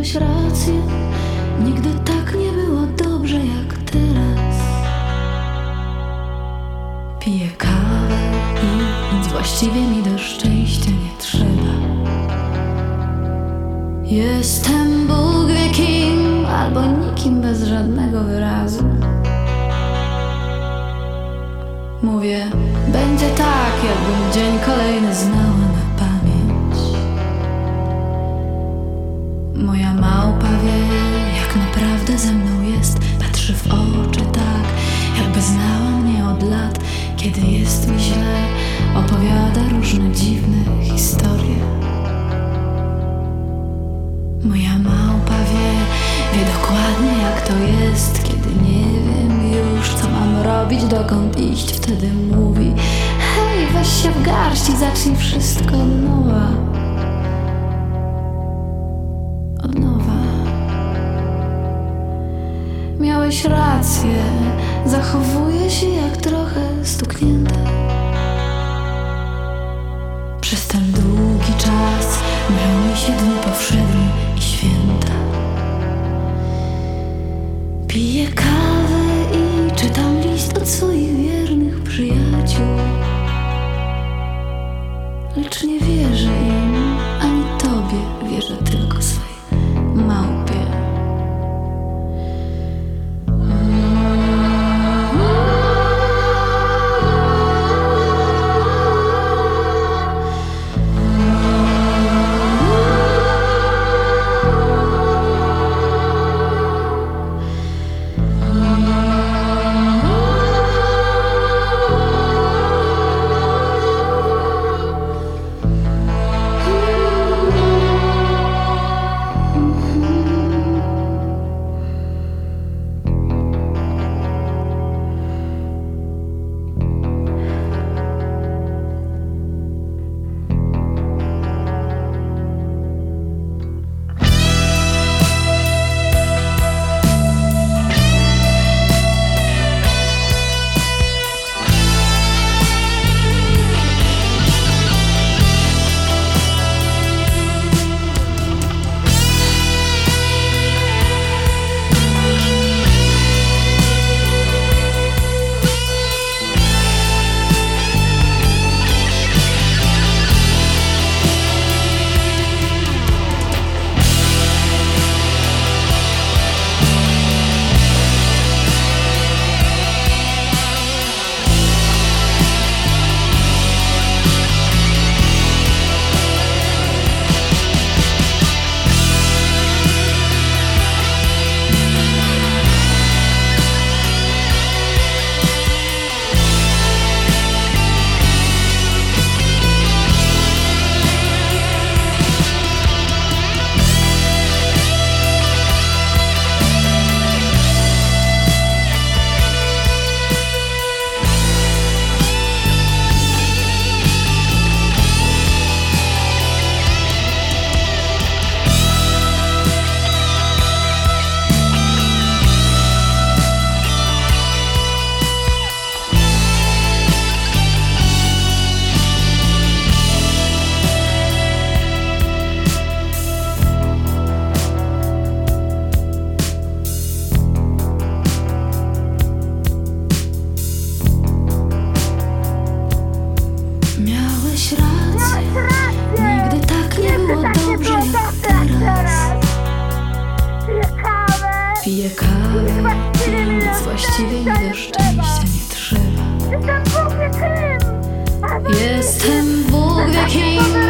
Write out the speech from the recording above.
Miałeś rację, nigdy tak nie było dobrze jak teraz. Piję kawę i nic właściwie mi do szczęścia nie trzeba. Jestem Bóg wie kim, albo nikim bez żadnego wyrazu. Mówię, będzie tak, jakbym dzień kolejny znała na pamięć. Moja małpa wie, jak naprawdę ze mną jest. Patrzy w oczy tak, jakby znała mnie od lat. Kiedy jest mi źle, opowiada różne dziwne historie. Moja małpa wie dokładnie jak to jest. Kiedy nie wiem już co mam robić, dokąd iść, wtedy mówi: hej, weź się w garść i zacznij wszystko od nowa. Od nowa. Miałeś rację, zachowuję się jak trochę stuknięta. Przez ten długi czas miały się dni powszednie i święta. Piję kawę i czytam list od swoich wiernych przyjaciół. Lecz nie wierzę im, ani tobie, wierzę tylko swojej małpie. Miałeś rację, nigdy tak nie było dobrze jak teraz. Piję kawę i nic właściwie mi do szczęścia nie trzeba. Jestem Bóg wie kim,